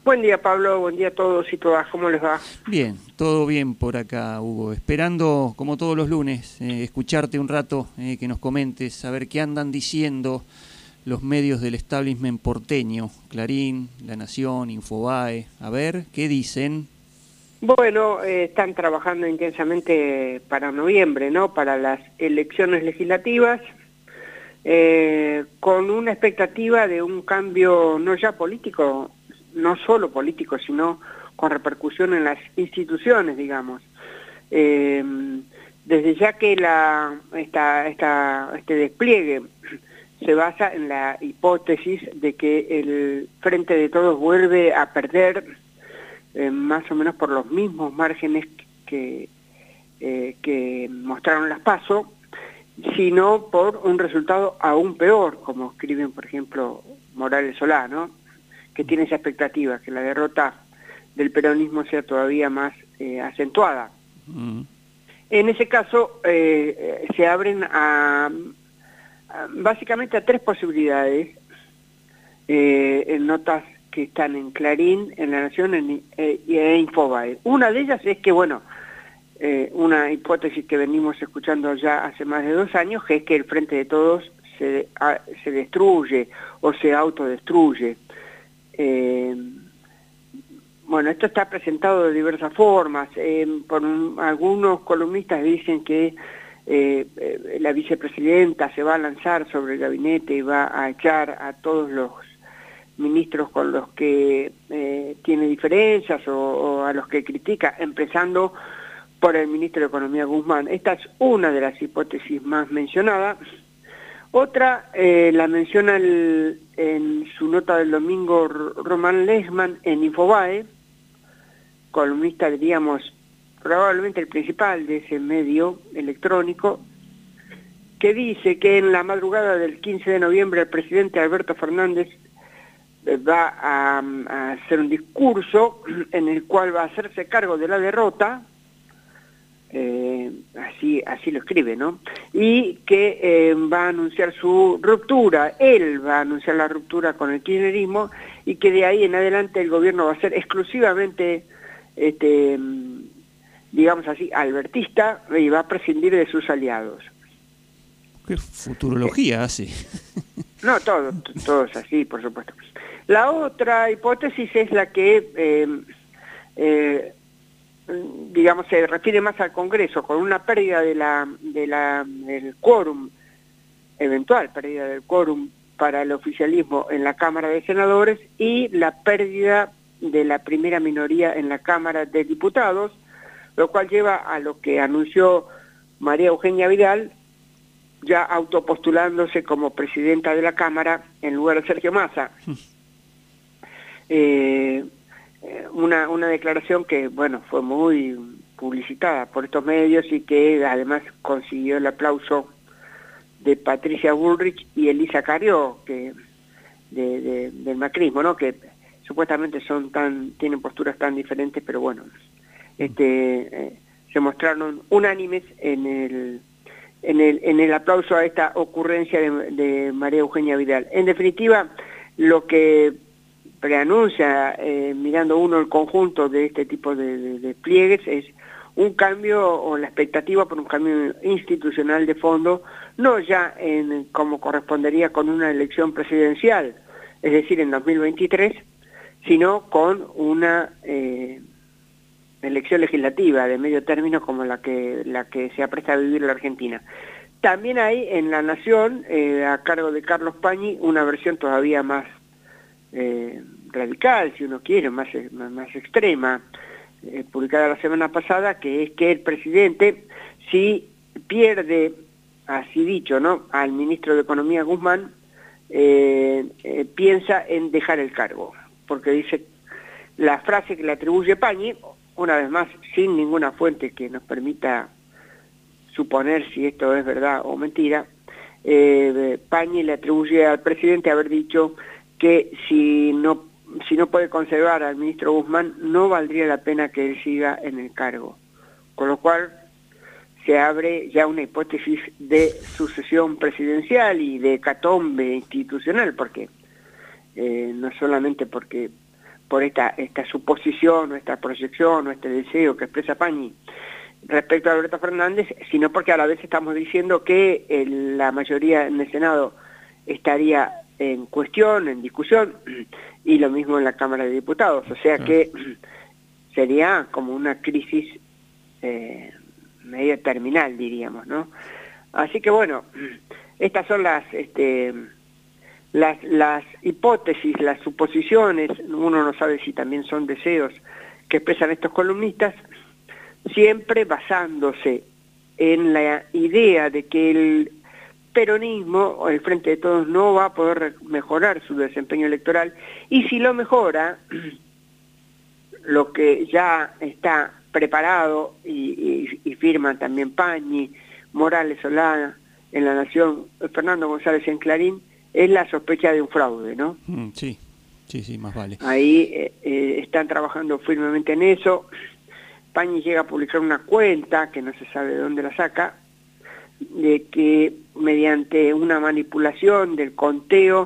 Buen día, Pablo, buen día a todos y todas, ¿cómo les va? Bien, todo bien por acá, Hugo. Esperando, como todos los lunes, escucharte un rato, que nos comentes, saber qué andan diciendo los medios del establishment porteño, Clarín, La Nación, Infobae. A ver, ¿qué dicen? Bueno, están trabajando intensamente para noviembre, ¿no? Para las elecciones legislativas, con una expectativa de un cambio no ya político, no solo político, sino con repercusión en las instituciones, digamos. Desde ya que este despliegue se basa en la hipótesis de que el Frente de Todos vuelve a perder más o menos por los mismos márgenes que mostraron las PASO, sino por un resultado aún peor, como escriben, por ejemplo, Morales Solá, ¿no? Que tiene esa expectativa, que la derrota del peronismo sea todavía más acentuada. En ese caso, se abren básicamente a tres posibilidades, en notas que están en Clarín, en La Nación y en Infobae. Una de ellas es que, bueno, una hipótesis que venimos escuchando ya hace más de 2 años, que es que el Frente de Todos se destruye o se autodestruye. Bueno, esto está presentado de diversas formas. Algunos columnistas dicen que la vicepresidenta se va a lanzar sobre el gabinete y va a echar a todos los ministros con los que tiene diferencias o a los que critica, empezando por el ministro de Economía Guzmán. Esta es una de las hipótesis más mencionadas. Otra la menciona en su nota del domingo Román Lechmann en Infobae, columnista, diríamos, probablemente el principal de ese medio electrónico, que dice que en la madrugada del 15 de noviembre el presidente Alberto Fernández va a hacer un discurso en el cual va a hacerse cargo de la derrota, así lo escribe, ¿no? Y que va a anunciar su ruptura, él va a anunciar la ruptura con el kirchnerismo y que de ahí en adelante el gobierno va a ser exclusivamente, digamos así, albertista y va a prescindir de sus aliados. ¿Qué futurología hace? No, todo es así, por supuesto. La otra hipótesis es la que, digamos, se refiere más al Congreso, con una pérdida del quórum, eventual pérdida del quórum para el oficialismo en la Cámara de Senadores y la pérdida de la primera minoría en la Cámara de Diputados, lo cual lleva a lo que anunció María Eugenia Vidal, ya autopostulándose como presidenta de la Cámara en lugar de Sergio Massa. Una declaración que, bueno, fue muy publicitada por estos medios y que además consiguió el aplauso de Patricia Bullrich y Elisa Carrió, que del macrismo, ¿no? Que supuestamente tienen posturas tan diferentes, pero bueno, se mostraron unánimes en el aplauso a esta ocurrencia de María Eugenia Vidal. En definitiva, lo que preanuncia, mirando uno el conjunto de este tipo de despliegues, es un cambio o la expectativa por un cambio institucional de fondo, no ya como correspondería con una elección presidencial, es decir, en 2023, sino con una elección legislativa de medio término como la que se apresta a vivir la Argentina. También hay en La Nación, a cargo de Carlos Pañi, una versión todavía más radical, si uno quiere, más extrema, publicada la semana pasada, que es que el presidente, si pierde, así dicho, ¿no?, al ministro de Economía Guzmán, piensa en dejar el cargo, porque dice, la frase que le atribuye Pañi, una vez más, sin ninguna fuente que nos permita suponer si esto es verdad o mentira, Pañi le atribuye al presidente haber dicho que si no puede conservar al ministro Guzmán, no valdría la pena que él siga en el cargo. Con lo cual se abre ya una hipótesis de sucesión presidencial y de hecatombe institucional, porque no solamente por por esta suposición, o esta proyección, o este deseo que expresa Pañi respecto a Alberto Fernández, sino porque a la vez estamos diciendo que la mayoría en el Senado estaría en cuestión, en discusión, y lo mismo en la Cámara de Diputados, o sea que sería como una crisis medio terminal, diríamos, ¿no? Así que bueno, estas son las hipótesis, las suposiciones, uno no sabe si también son deseos que expresan estos columnistas, siempre basándose en la idea de que el peronismo o el Frente de Todos no va a poder mejorar su desempeño electoral, y si lo mejora, lo que ya está preparado y firman también Pañi, Morales Solana en La Nación, Fernando González en Clarín, es la sospecha de un fraude, ¿no? Sí, más vale. Ahí están trabajando firmemente en eso. Pañi llega a publicar una cuenta, que no se sabe de dónde la saca, de que mediante una manipulación del conteo,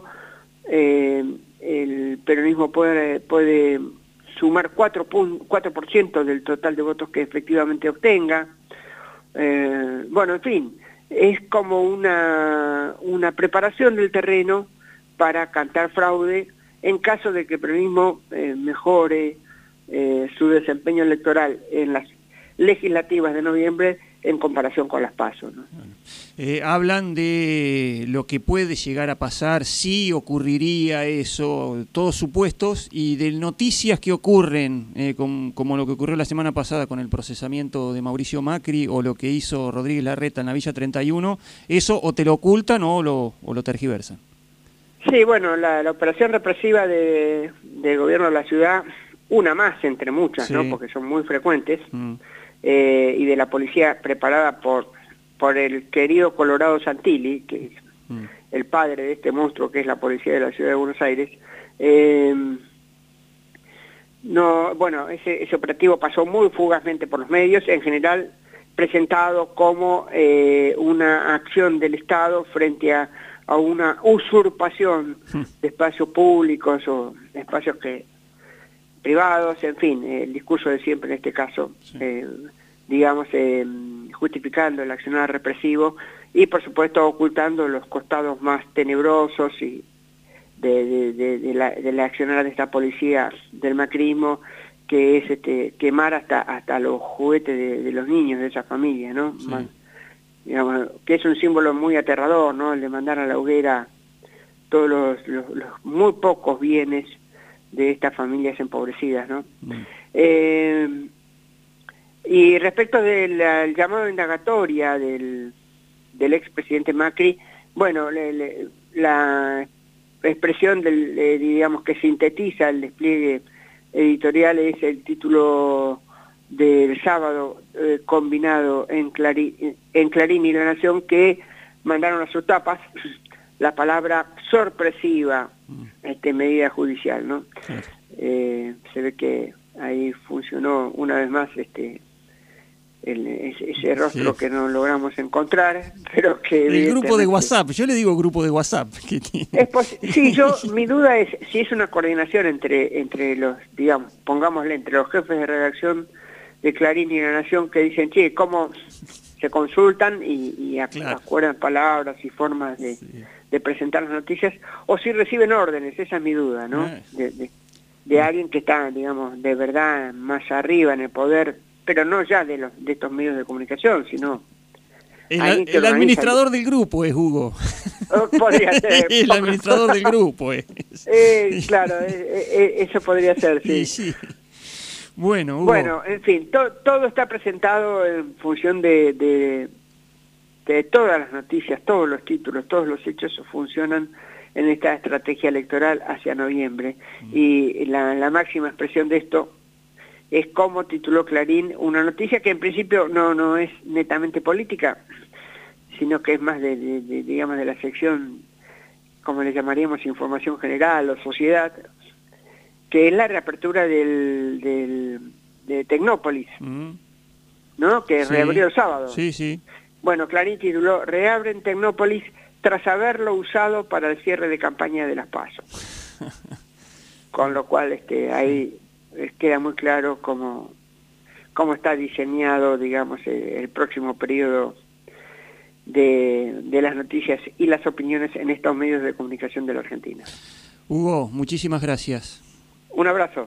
el peronismo puede sumar 4% del total de votos que efectivamente obtenga. Bueno, en fin, es como una preparación del terreno para cantar fraude en caso de que el peronismo mejore su desempeño electoral en las legislativas de noviembre en comparación con las PASO, ¿no? Hablan de lo que puede llegar a pasar, si ocurriría eso, todos supuestos, y de noticias que ocurren, como lo que ocurrió la semana pasada con el procesamiento de Mauricio Macri, o lo que hizo Rodríguez Larreta en la Villa 31, eso o te lo ocultan o lo tergiversan. Sí, bueno, la operación represiva del gobierno de la ciudad, una más entre muchas, sí, ¿no? Porque son muy frecuentes, y de la policía preparada por el querido Colorado Santilli, que es el padre de este monstruo que es la policía de la ciudad de Buenos Aires. Bueno, ese operativo pasó muy fugazmente por los medios, en general presentado como una acción del Estado frente a una usurpación de espacios públicos o espacios privados, en fin, el discurso de siempre en este caso, sí, digamos, justificando el accionar represivo y por supuesto ocultando los costados más tenebrosos y de la accionar de esta policía del macrismo, que es quemar hasta los juguetes de los niños de esa familia, ¿no? Sí. Digamos, que es un símbolo muy aterrador, ¿no? El de mandar a la hoguera todos los muy pocos bienes de estas familias empobrecidas, ¿no? Y respecto del llamado a indagatoria del expresidente Macri, bueno, la expresión digamos, que sintetiza el despliegue editorial es el título del sábado combinado en Clarín y La Nación, que mandaron a sus tapas la palabra sorpresiva, medida judicial, ¿no? Se ve que ahí funcionó una vez más ese rostro, sí, que no logramos encontrar, pero que el grupo de WhatsApp, yo le digo grupo de WhatsApp. Sí, mi duda es si es una coordinación entre los, digamos, pongámosle, entre los jefes de redacción de Clarín y La Nación, que dicen, che, ¿cómo se consultan y claro, acuerdan palabras y formas de presentar las noticias, o si reciben órdenes? Esa es mi duda, ¿no? De alguien que está, digamos, de verdad más arriba en el poder, pero no ya de estos medios de comunicación, sino... El administrador del grupo es Hugo. Podría ser. El administrador del grupo es. Claro, eso podría ser, sí. Sí. Bueno, Hugo. Bueno, en fin, todo está presentado en función de todas las noticias, todos los títulos, todos los hechos funcionan en esta estrategia electoral hacia noviembre. Y la máxima expresión de esto es como tituló Clarín una noticia que en principio no es netamente política, sino que es más digamos, de la sección, como le llamaríamos, información general o sociedad, que es la reapertura de Tecnópolis, ¿no? Que sí, reabrió el sábado. Sí. Bueno, Clarín tituló "Reabren Tecnópolis tras haberlo usado para el cierre de campaña de las PASO". con lo cual ahí queda muy claro cómo está diseñado, digamos, el próximo periodo de las noticias y las opiniones en estos medios de comunicación de la Argentina. Hugo, muchísimas gracias. Un abrazo.